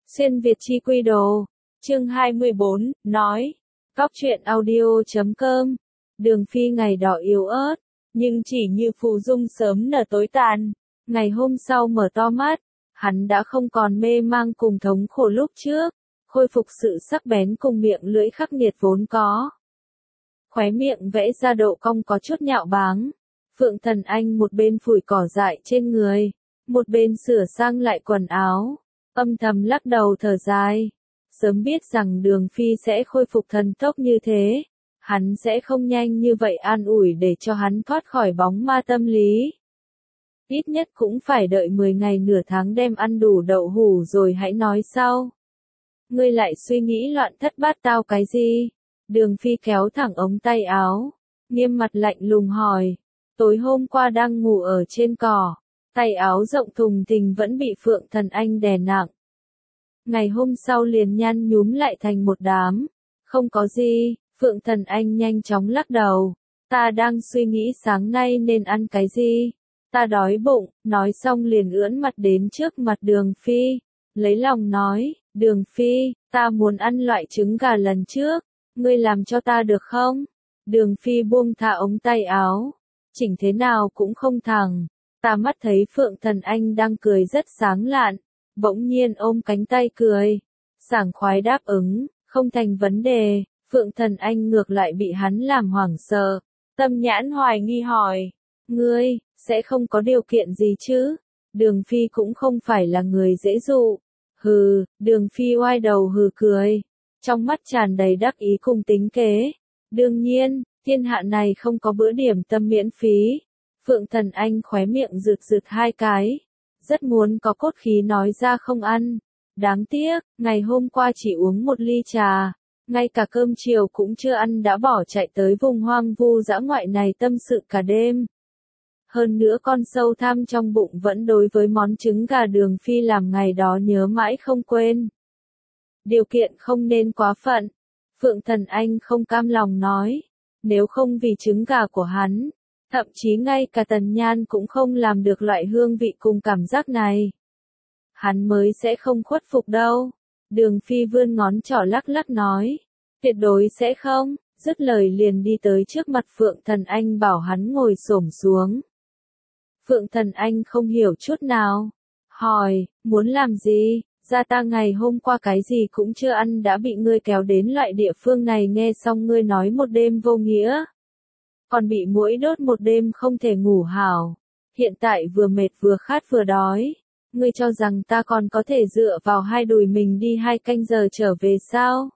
Xuyên Việt chi quy đồ. Chương 24, nói. Góc truyện audio.com. Đường Phi ngày đỏ yếu ớt, nhưng chỉ như phù dung sớm nở tối tàn. Ngày hôm sau mở to mắt, hắn đã không còn mê mang cùng thống khổ lúc trước, khôi phục sự sắc bén cùng miệng lưỡi khắc nghiệt vốn có. Khóe miệng vẽ ra độ cong có chút nhạo báng. Phượng Thần Anh một bên phủi cỏ dại trên người, một bên sửa sang lại quần áo, âm thầm lắc đầu thở dài. Sớm biết rằng Đường Phi sẽ khôi phục thần tốc như thế, hắn sẽ không nhanh như vậy an ủi để cho hắn thoát khỏi bóng ma tâm lý. Ít nhất cũng phải đợi 10 ngày nửa tháng đem ăn đủ đậu hủ rồi hãy nói sau. Ngươi lại suy nghĩ loạn thất bát tao cái gì? Đường Phi kéo thẳng ống tay áo, nghiêm mặt lạnh lùng hỏi. Tối hôm qua đang ngủ ở trên cỏ, tay áo rộng thùng thình vẫn bị Phượng Thần Anh đè nặng. Ngày hôm sau liền nhăn nhúm lại thành một đám. Không có gì, Phượng Thần Anh nhanh chóng lắc đầu. Ta đang suy nghĩ sáng nay nên ăn cái gì? Ta đói bụng, nói xong liền ưỡn mặt đến trước mặt Đường Phi. Lấy lòng nói, Đường Phi, ta muốn ăn loại trứng gà lần trước, ngươi làm cho ta được không? Đường Phi buông thả ống tay áo, chỉnh thế nào cũng không thẳng. Ta mắt thấy Phượng Thần Anh đang cười rất sáng lạn, bỗng nhiên ôm cánh tay cười, sảng khoái đáp ứng, không thành vấn đề. Phượng Thần Anh ngược lại bị hắn làm hoảng sợ, tâm nhãn hoài nghi hỏi, ngươi, sẽ không có điều kiện gì chứ? Đường Phi cũng không phải là người dễ dụ. Hừ, Đường Phi oai đầu hừ cười, trong mắt tràn đầy đắc ý cùng tính kế. Đương nhiên, thiên hạ này không có bữa điểm tâm miễn phí. Phượng Thần Anh khóe miệng rực rực hai cái, rất muốn có cốt khí nói ra không ăn. Đáng tiếc, ngày hôm qua chỉ uống một ly trà, ngay cả cơm chiều cũng chưa ăn đã bỏ chạy tới vùng hoang vu dã ngoại này tâm sự cả đêm. Hơn nữa con sâu tham trong bụng vẫn đối với món trứng gà Đường Phi làm ngày đó nhớ mãi không quên. Điều kiện không nên quá phận. Phượng Thần Anh không cam lòng nói, nếu không vì trứng gà của hắn, thậm chí ngay cả Tần Nhan cũng không làm được loại hương vị cùng cảm giác này. Hắn mới sẽ không khuất phục đâu. Đường Phi vươn ngón trỏ lắc lắc nói, tuyệt đối sẽ không. Dứt lời liền đi tới trước mặt Phượng Thần Anh bảo hắn ngồi xổm xuống. Phượng Thần Anh không hiểu chút nào, hỏi, muốn làm gì? Gia ta ngày hôm qua cái gì cũng chưa ăn đã bị ngươi kéo đến loại địa phương này, nghe xong ngươi nói một đêm vô nghĩa. Còn bị muỗi đốt một đêm không thể ngủ hảo. Hiện tại vừa mệt vừa khát vừa đói. Ngươi cho rằng ta còn có thể dựa vào hai đùi mình đi 2 canh giờ trở về sao?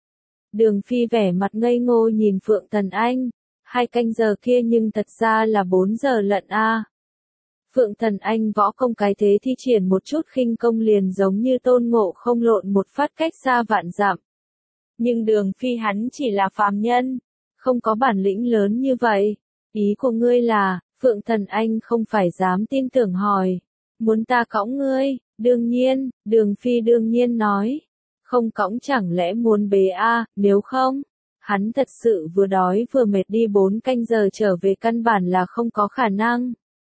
Đường Phi vẻ mặt ngây ngô nhìn Phượng Thần Anh. 2 canh giờ kia nhưng thật ra là 4 giờ lận a. Phượng Thần Anh võ công cái thế thi triển một chút khinh công liền giống như Tôn Ngộ Không lộn một phát cách xa vạn dặm. Nhưng Đường Phi hắn chỉ là phàm nhân, không có bản lĩnh lớn như vậy. Ý của ngươi là, Phượng Thần Anh không phải dám tin tưởng hỏi, muốn ta cõng ngươi? Đương nhiên, Đường Phi đương nhiên nói, không cõng chẳng lẽ muốn bế a? Nếu không, hắn thật sự vừa đói vừa mệt đi 4 canh giờ trở về căn bản là không có khả năng.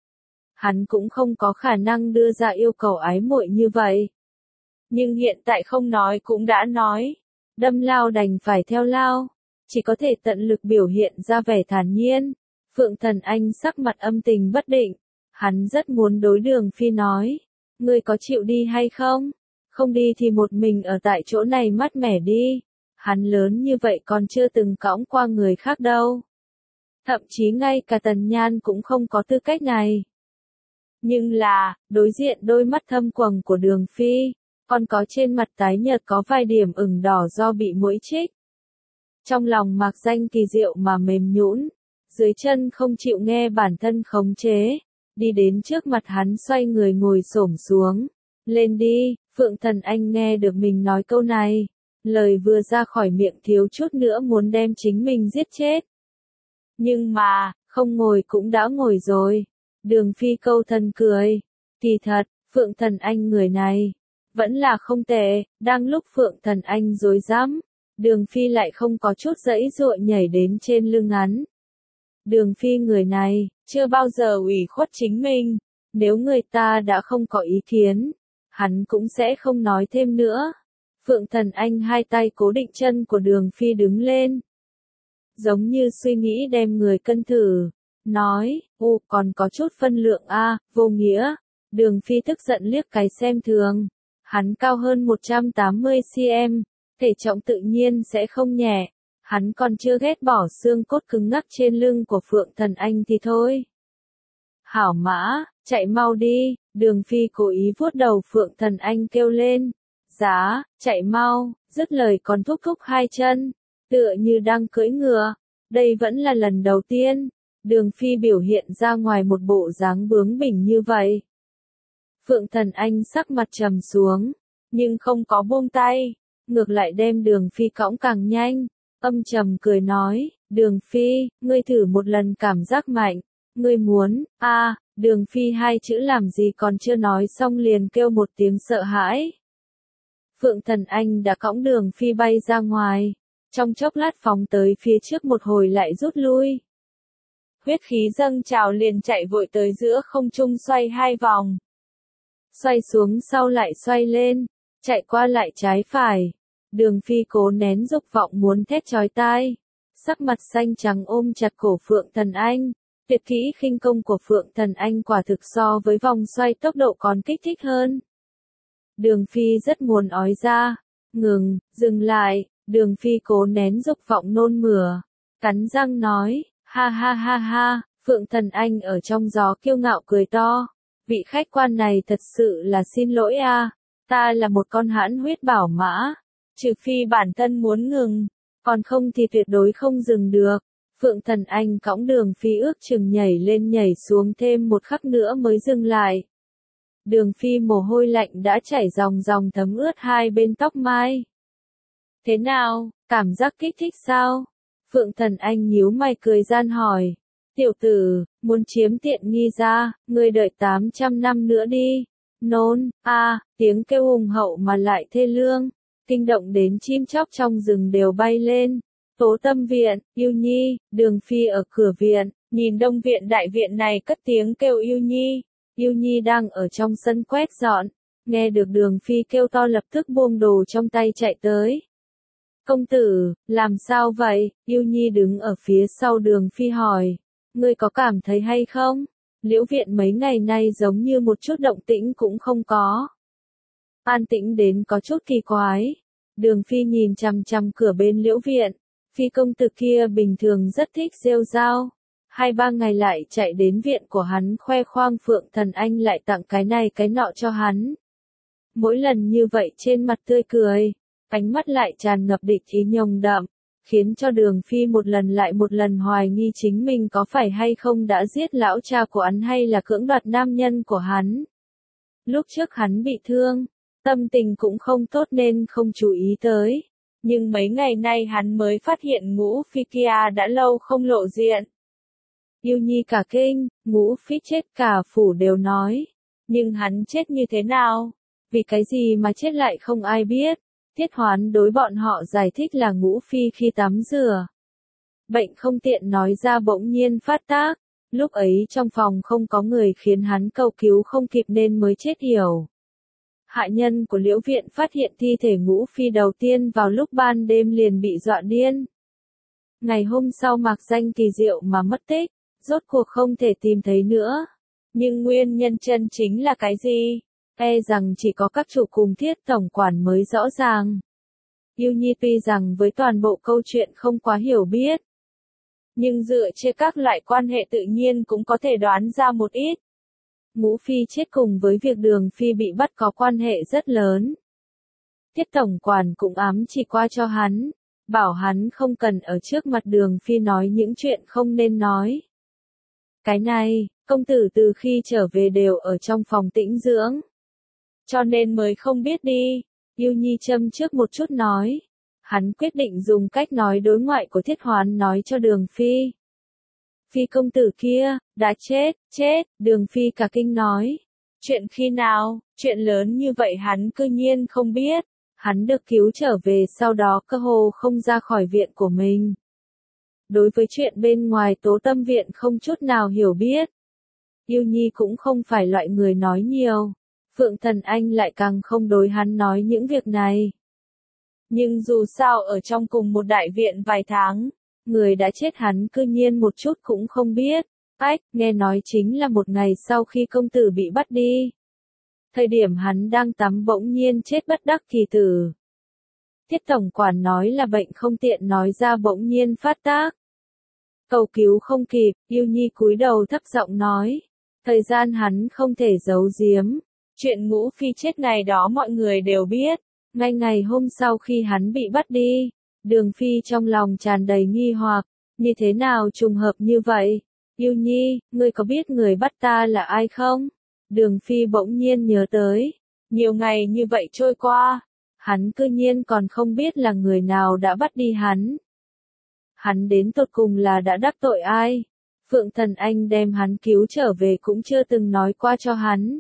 Hắn cũng không có khả năng đưa ra yêu cầu ái muội như vậy. Nhưng hiện tại không nói cũng đã nói, đâm lao đành phải theo lao, chỉ có thể tận lực biểu hiện ra vẻ thản nhiên. Phượng Thần Anh sắc mặt âm tình bất định, hắn rất muốn đối Đường Phi nói, ngươi có chịu đi hay không? Không đi thì một mình ở tại chỗ này mát mẻ đi. Hắn lớn như vậy còn chưa từng cõng qua người khác đâu. Thậm chí ngay cả Tần Nhan cũng không có tư cách này. Nhưng là, đối diện đôi mắt thâm quầng của Đường Phi, còn có trên mặt tái nhợt có vài điểm ửng đỏ do bị muỗi chích. Trong lòng mạc danh kỳ diệu mà mềm nhũn, dưới chân không chịu nghe bản thân khống chế, đi đến trước mặt hắn xoay người ngồi xổm xuống. Lên đi. Phượng Thần Anh nghe được mình nói câu này, lời vừa ra khỏi miệng thiếu chút nữa muốn đem chính mình giết chết. Nhưng mà, không ngồi cũng đã ngồi rồi. Đường Phi câu thân cười. Kỳ thật, Phượng Thần Anh người này, vẫn là không tệ. Đang lúc Phượng Thần Anh rối rắm, Đường Phi lại không có chút giãy giụa nhảy đến trên lưng hắn. Đường Phi người này, chưa bao giờ ủy khuất chính mình. Nếu người ta đã không có ý kiến, hắn cũng sẽ không nói thêm nữa. Phượng Thần Anh hai tay cố định chân của Đường Phi đứng lên. Giống như suy nghĩ đem người cân thử. Nói, còn có chút phân lượng a, vô nghĩa. Đường Phi tức giận liếc cái xem thường. Hắn cao hơn 180 cm, thể trọng tự nhiên sẽ không nhẹ. Hắn còn chưa ghét bỏ xương cốt cứng ngắc trên lưng của Phượng Thần Anh thì thôi. Hảo mã, chạy mau đi, Đường Phi cố ý vuốt đầu Phượng Thần Anh kêu lên. Giá, chạy mau, dứt lời còn thúc thúc hai chân, tựa như đang cưỡi ngựa. Đây vẫn là lần đầu tiên, Đường Phi biểu hiện ra ngoài một bộ dáng bướng bỉnh như vậy. Phượng Thần Anh sắc mặt trầm xuống, nhưng không có buông tay, ngược lại đem Đường Phi cõng càng nhanh, âm trầm cười nói, Đường Phi, ngươi thử một lần cảm giác mạnh, ngươi muốn, Đường Phi hai chữ làm gì còn chưa nói xong liền kêu một tiếng sợ hãi. Phượng Thần Anh đã cõng Đường Phi bay ra ngoài, trong chốc lát phóng tới phía trước một hồi lại rút lui. Huyết khí dâng trào liền chạy vội tới giữa không trung xoay hai vòng. Xoay xuống sau lại xoay lên, chạy qua lại trái phải. Đường Phi cố nén dục vọng muốn thét chói tai. Sắc mặt xanh trắng ôm chặt cổ Phượng Thần Anh. Tuyệt kỹ khinh công của Phượng Thần Anh quả thực so với vòng xoay tốc độ còn kích thích hơn. Đường Phi rất muốn ói ra. Dừng lại. Đường Phi cố nén dục vọng nôn mửa. Cắn răng nói, ha ha ha ha, Phượng Thần Anh ở trong gió kiêu ngạo cười to. Vị khách quan này thật sự là xin lỗi ta là một con hãn huyết bảo mã. Trừ phi bản thân muốn ngừng, còn không thì tuyệt đối không dừng được. Phượng Thần Anh cõng Đường Phi ước chừng nhảy lên nhảy xuống thêm một khắc nữa mới dừng lại. Đường Phi mồ hôi lạnh đã chảy ròng ròng thấm ướt hai bên tóc mai. Thế nào, cảm giác kích thích sao? Phượng Thần Anh nhíu mày cười gian hỏi. Tiểu tử, muốn chiếm tiện nghi ra, ngươi đợi 800 năm nữa đi. Nôn, tiếng kêu hùng hậu mà lại thê lương. Kinh động đến chim chóc trong rừng đều bay lên. Tố Tâm viện, Yêu Nhi, Đường Phi ở cửa viện, nhìn đông viện đại viện này cất tiếng kêu Yêu Nhi. Yêu Nhi đang ở trong sân quét dọn, nghe được Đường Phi kêu to lập tức buông đồ trong tay chạy tới. Công tử, làm sao vậy? Yêu Nhi đứng ở phía sau Đường Phi hỏi. Ngươi có cảm thấy hay không? Liễu viện mấy ngày nay giống như một chút động tĩnh cũng không có. An tĩnh đến có chút kỳ quái. Đường Phi nhìn chằm chằm cửa bên Liễu viện. Phi công tử kia bình thường rất thích rêu rao. 2-3 ngày lại chạy đến viện của hắn khoe khoang Phượng Thần Anh lại tặng cái này cái nọ cho hắn. Mỗi lần như vậy trên mặt tươi cười, ánh mắt lại tràn ngập địch ý nồng đậm, khiến cho Đường Phi một lần lại một lần hoài nghi chính mình có phải hay không đã giết lão cha của hắn hay là cưỡng đoạt nam nhân của hắn. Lúc trước hắn bị thương, tâm tình cũng không tốt nên không chú ý tới. Nhưng mấy ngày nay hắn mới phát hiện Ngũ Phi kia đã lâu không lộ diện. Yêu Nhi cả kinh, Ngũ Phi chết cả phủ đều nói. Nhưng hắn chết như thế nào? Vì cái gì mà chết lại không ai biết. Tiết Hoán đối bọn họ giải thích là Ngũ Phi khi tắm rửa. Bệnh không tiện nói ra bỗng nhiên phát tác. Lúc ấy trong phòng không có người khiến hắn cầu cứu không kịp nên mới chết yểu. Hạ nhân của Liễu viện phát hiện thi thể Ngũ Phi đầu tiên vào lúc ban đêm liền bị dọa điên. Ngày hôm sau Mạc Danh kỳ diệu mà mất tích, rốt cuộc không thể tìm thấy nữa. Nhưng nguyên nhân chân chính là cái gì? E rằng chỉ có các chủ cùng Thiết tổng quản mới rõ ràng. Yêu Nhi tuy rằng với toàn bộ câu chuyện không quá hiểu biết, nhưng dựa trên các loại quan hệ tự nhiên cũng có thể đoán ra một ít. Ngũ Phi chết cùng với việc Đường Phi bị bắt có quan hệ rất lớn. Tiết tổng quản cũng ám chỉ qua cho hắn, bảo hắn không cần ở trước mặt Đường Phi nói những chuyện không nên nói. Cái này, công tử từ khi trở về đều ở trong phòng tĩnh dưỡng. Cho nên mới không biết đi, Yêu Nhi châm trước một chút nói. Hắn quyết định dùng cách nói đối ngoại của Thiết Hoán nói cho Đường Phi. Phi công tử kia, đã chết, Đường Phi cả kinh nói. Chuyện khi nào, chuyện lớn như vậy hắn cư nhiên không biết. Hắn được cứu trở về sau đó cơ hồ không ra khỏi viện của mình. Đối với chuyện bên ngoài Tố Tâm viện không chút nào hiểu biết. Yêu Nhi cũng không phải loại người nói nhiều. Phượng Thần Anh lại càng không đối hắn nói những việc này. Nhưng dù sao ở trong cùng một đại viện vài tháng, người đã chết hắn cư nhiên một chút cũng không biết. Ách, nghe nói chính là một ngày sau khi công tử bị bắt đi. Thời điểm hắn đang tắm bỗng nhiên chết bất đắc kỳ tử. Tiết tổng quản nói là bệnh không tiện nói ra bỗng nhiên phát tác. Cầu cứu không kịp, Yêu Nhi cúi đầu thấp giọng nói. Thời gian hắn không thể giấu giếm. Chuyện Ngũ Phi chết ngày đó mọi người đều biết. Ngay ngày hôm sau khi hắn bị bắt đi, Đường Phi trong lòng tràn đầy nghi hoặc. Như thế nào trùng hợp như vậy? Yêu Nhi, ngươi có biết người bắt ta là ai không? Đường Phi bỗng nhiên nhớ tới. Nhiều ngày như vậy trôi qua, hắn cư nhiên còn không biết là người nào đã bắt đi hắn. Hắn đến tột cùng là đã đắc tội ai? Phượng Thần Anh đem hắn cứu trở về cũng chưa từng nói qua cho hắn.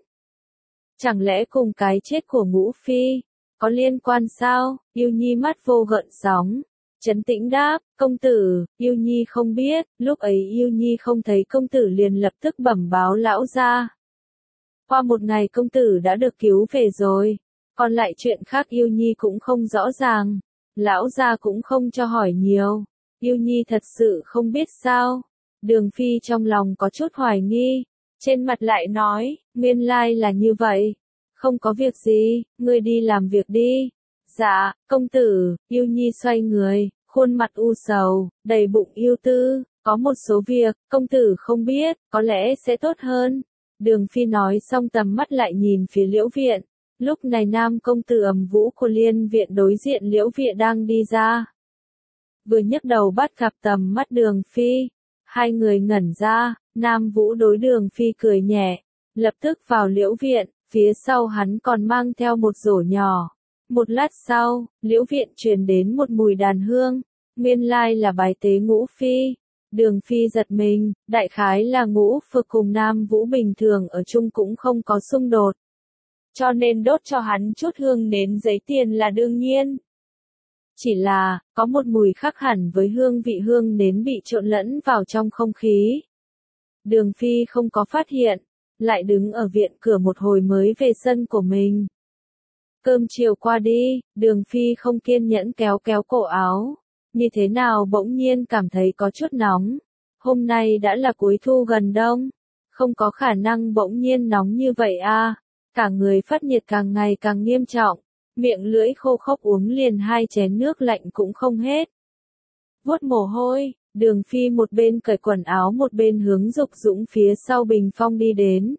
Chẳng lẽ cùng cái chết của Ngũ Phi có liên quan sao? Yêu Nhi mắt vô gợn sóng, trấn tĩnh đáp, công tử. Yêu Nhi không biết, lúc ấy Yêu Nhi không thấy công tử liền lập tức bẩm báo lão gia. Qua một ngày công tử đã được cứu về rồi, còn lại chuyện khác Yêu Nhi cũng không rõ ràng, lão gia cũng không cho hỏi nhiều. Yêu Nhi thật sự không biết sao? Đường Phi trong lòng có chút hoài nghi, trên mặt lại nói, nguyên lai là như vậy. Không có việc gì, ngươi đi làm việc đi. Dạ, công tử. Yêu Nhi xoay người, khuôn mặt u sầu, đầy bụng yêu tư, có một số việc, công tử không biết, có lẽ sẽ tốt hơn. Đường Phi nói xong tầm mắt lại nhìn phía Liễu Viện. Lúc này Nam công tử Ầm Vũ của Liên Viện đối diện Liễu Viện đang đi ra. Vừa nhấc đầu bắt gặp tầm mắt Đường Phi, hai người ngẩn ra. Nam Vũ đối Đường Phi cười nhẹ, lập tức vào Liễu Viện, phía sau hắn còn mang theo một rổ nhỏ. Một lát sau, Liễu Viện truyền đến một mùi đàn hương, nguyên lai là bài tế Ngũ Phi. Đường Phi giật mình, đại khái là Ngũ Phi cùng Nam Vũ bình thường ở chung cũng không có xung đột. Cho nên đốt cho hắn chút hương nến giấy tiền là đương nhiên. Chỉ là, có một mùi khác hẳn với hương vị hương nến bị trộn lẫn vào trong không khí. Đường Phi không có phát hiện, lại đứng ở viện cửa một hồi mới về sân của mình. Cơm chiều qua đi, Đường Phi không kiên nhẫn kéo kéo cổ áo. Như thế nào bỗng nhiên cảm thấy có chút nóng. Hôm nay đã là cuối thu gần đông. Không có khả năng bỗng nhiên nóng như vậy à. Cả người phát nhiệt càng ngày càng nghiêm trọng. Miệng lưỡi khô khốc uống liền 2 chén nước lạnh cũng không hết. Vuốt mồ hôi, Đường Phi một bên cởi quần áo một bên hướng Dục Dũng phía sau bình phong đi đến.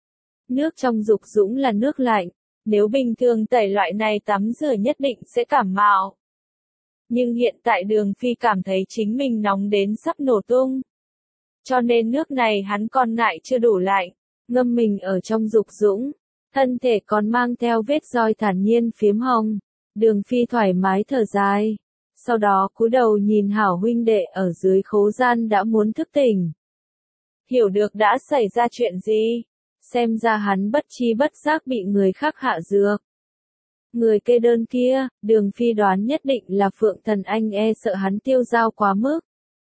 Nước trong Dục Dũng là nước lạnh. Nếu bình thường tẩy loại này tắm rửa nhất định sẽ cảm mạo. Nhưng hiện tại Đường Phi cảm thấy chính mình nóng đến sắp nổ tung. Cho nên nước này hắn còn ngại chưa đủ lạnh, ngâm mình ở trong Dục Dũng. Thân thể còn mang theo vết roi thản nhiên phiếm hồng. Đường Phi thoải mái thở dài. Sau đó cúi đầu nhìn hảo huynh đệ ở dưới khố gian đã muốn thức tỉnh. Hiểu được đã xảy ra chuyện gì. Xem ra hắn bất chi bất giác bị người khác hạ dược. Người kê đơn kia, Đường Phi đoán nhất định là Phượng Thần Anh sợ hắn tiêu dao quá mức.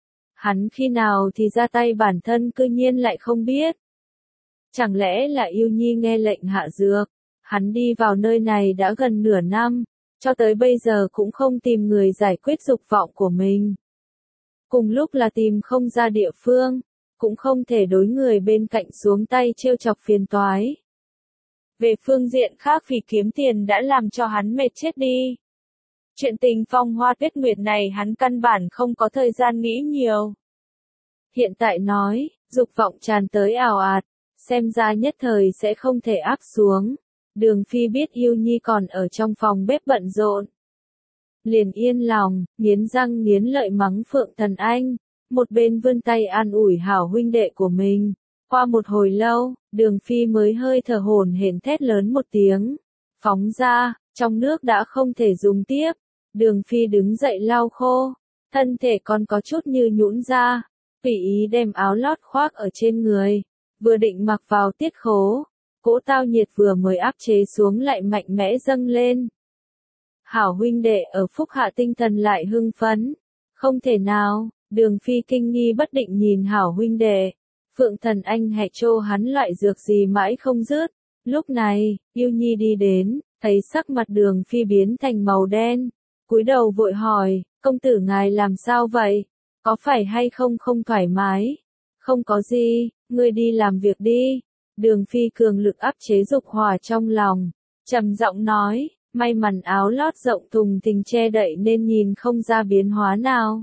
Hắn khi nào thì ra tay bản thân cư nhiên lại không biết. Chẳng lẽ là Yêu Nhi nghe lệnh hạ dược? Hắn đi vào nơi này đã gần nửa năm, cho tới bây giờ cũng không tìm người giải quyết dục vọng của mình. Cùng lúc là tìm không ra địa phương, cũng không thể đối người bên cạnh xuống tay trêu chọc phiền toái. Về phương diện khác vì kiếm tiền đã làm cho hắn mệt chết đi. Chuyện tình Phong Hoa Tuyết Nguyệt này hắn căn bản không có thời gian nghĩ nhiều. Hiện tại nói, dục vọng tràn tới ào ạt, xem ra nhất thời sẽ không thể áp xuống. Đường Phi biết Yêu Nhi còn ở trong phòng bếp bận rộn. Liền yên lòng, nghiến răng nghiến lợi mắng Phượng Thần Anh, một bên vươn tay an ủi hảo huynh đệ của mình. Qua một hồi lâu, Đường Phi mới hơi thở hổn hển thét lớn một tiếng. Phóng ra, trong nước đã không thể dùng tiếp. Đường Phi đứng dậy lau khô, thân thể còn có chút như nhũn ra. Tùy ý đem áo lót khoác ở trên người, vừa định mặc vào tiết khố. Cỗ tao nhiệt vừa mới áp chế xuống lại mạnh mẽ dâng lên. Hảo huynh đệ ở phúc hạ tinh thần lại hưng phấn. Không thể nào, Đường Phi kinh nghi bất định nhìn hảo huynh đệ. Phượng Thần Anh hẹ trô hắn loại dược gì mãi không dứt. Lúc này, Yêu Nhi đi đến, thấy sắc mặt Đường Phi biến thành màu đen, cúi đầu vội hỏi, công tử ngài làm sao vậy? Có phải hay không không thoải mái? Không có gì, ngươi đi làm việc đi. Đường Phi cường lực áp chế dục hỏa trong lòng, trầm giọng nói, may mắn áo lót rộng thùng thình che đậy nên nhìn không ra biến hóa nào.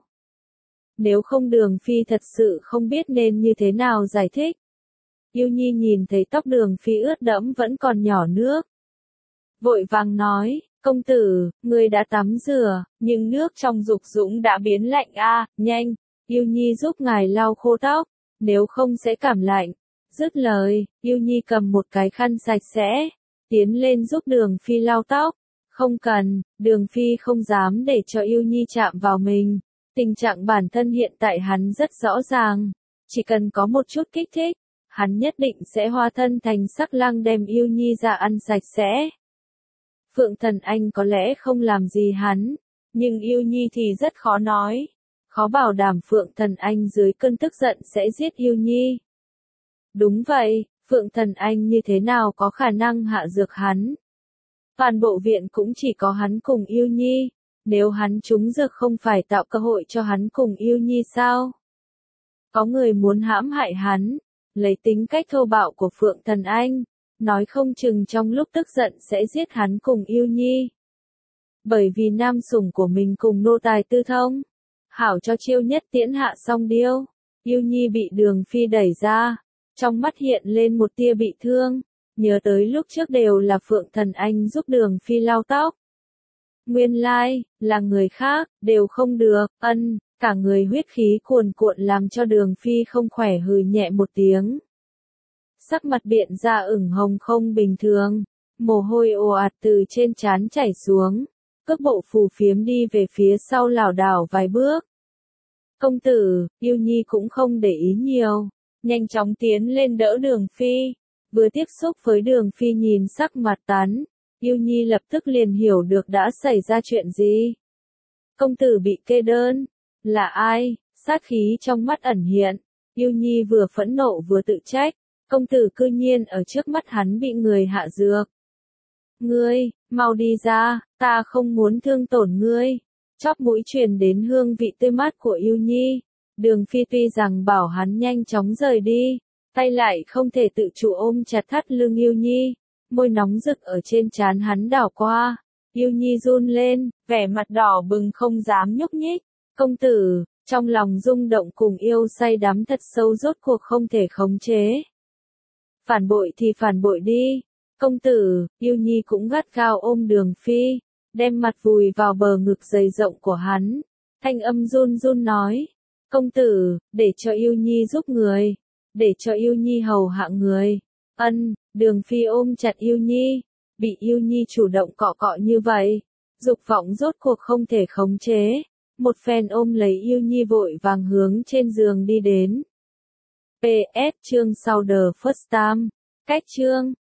Nếu không Đường Phi thật sự không biết nên như thế nào giải thích. Yêu Nhi nhìn thấy tóc Đường Phi ướt đẫm vẫn còn nhỏ nước. Vội vàng nói, công tử, người đã tắm rửa, nhưng nước trong dục dũng đã biến lạnh nhanh, Yêu Nhi giúp ngài lau khô tóc, nếu không sẽ cảm lạnh. Dứt lời, Yêu Nhi cầm một cái khăn sạch sẽ, tiến lên giúp Đường Phi lau tóc. Không cần, Đường Phi không dám để cho Yêu Nhi chạm vào mình. Tình trạng bản thân hiện tại hắn rất rõ ràng, chỉ cần có một chút kích thích, hắn nhất định sẽ hóa thân thành sắc lang đem Yêu Nhi ra ăn sạch sẽ. Phượng Thần Anh có lẽ không làm gì hắn, nhưng Yêu Nhi thì rất khó nói. Khó bảo đảm Phượng Thần Anh dưới cơn tức giận sẽ giết Yêu Nhi. Đúng vậy, Phượng Thần Anh như thế nào có khả năng hạ dược hắn? Toàn bộ viện cũng chỉ có hắn cùng Yêu Nhi. Nếu hắn trúng dược không phải tạo cơ hội cho hắn cùng Yêu Nhi sao? Có người muốn hãm hại hắn, lấy tính cách thô bạo của Phượng Thần Anh, nói không chừng trong lúc tức giận sẽ giết hắn cùng Yêu Nhi. Bởi vì nam sủng của mình cùng nô tài tư thông, hảo cho chiêu nhất tiễn hạ song điêu, Yêu Nhi bị Đường Phi đẩy ra, trong mắt hiện lên một tia bị thương, nhớ tới lúc trước đều là Phượng Thần Anh giúp Đường Phi lau tóc. Nguyên lai, là người khác, đều không được, cả người huyết khí cuồn cuộn làm cho Đường Phi không khỏe hừ nhẹ một tiếng. Sắc mặt biện ra ửng hồng không bình thường, mồ hôi ồ ạt từ trên trán chảy xuống, cước bộ phù phiếm đi về phía sau lảo đảo vài bước. Công tử, Yêu Nhi cũng không để ý nhiều, nhanh chóng tiến lên đỡ Đường Phi, vừa tiếp xúc với Đường Phi nhìn sắc mặt tán. Yêu Nhi lập tức liền hiểu được đã xảy ra chuyện gì. Công tử bị kê đơn. Là ai? Sát khí trong mắt ẩn hiện. Yêu Nhi vừa phẫn nộ vừa tự trách. Công tử cư nhiên ở trước mắt hắn bị người hạ dược. Ngươi, mau đi ra, ta không muốn thương tổn ngươi. Chóp mũi truyền đến hương vị tươi mát của Yêu Nhi. Đường Phi tuy rằng bảo hắn nhanh chóng rời đi, tay lại không thể tự chủ ôm chặt thắt lưng Yêu Nhi. Môi nóng rực ở trên trán hắn đảo qua, Yêu Nhi run lên, vẻ mặt đỏ bừng không dám nhúc nhích. Công tử, trong lòng rung động cùng yêu say đắm thật sâu rốt cuộc không thể khống chế. Phản bội thì phản bội đi. Công tử, Yêu Nhi cũng gắt gao ôm Đường Phi, đem mặt vùi vào bờ ngực dày rộng của hắn. Thanh âm run run nói, công tử, để cho Yêu Nhi giúp người, để cho Yêu Nhi hầu hạ người. Đường Phi ôm chặt Yêu Nhi, bị Yêu Nhi chủ động cọ cọ như vậy, dục vọng rốt cuộc không thể khống chế, một phen ôm lấy Yêu Nhi vội vàng hướng trên giường đi đến. PS chương sau the first time, cách chương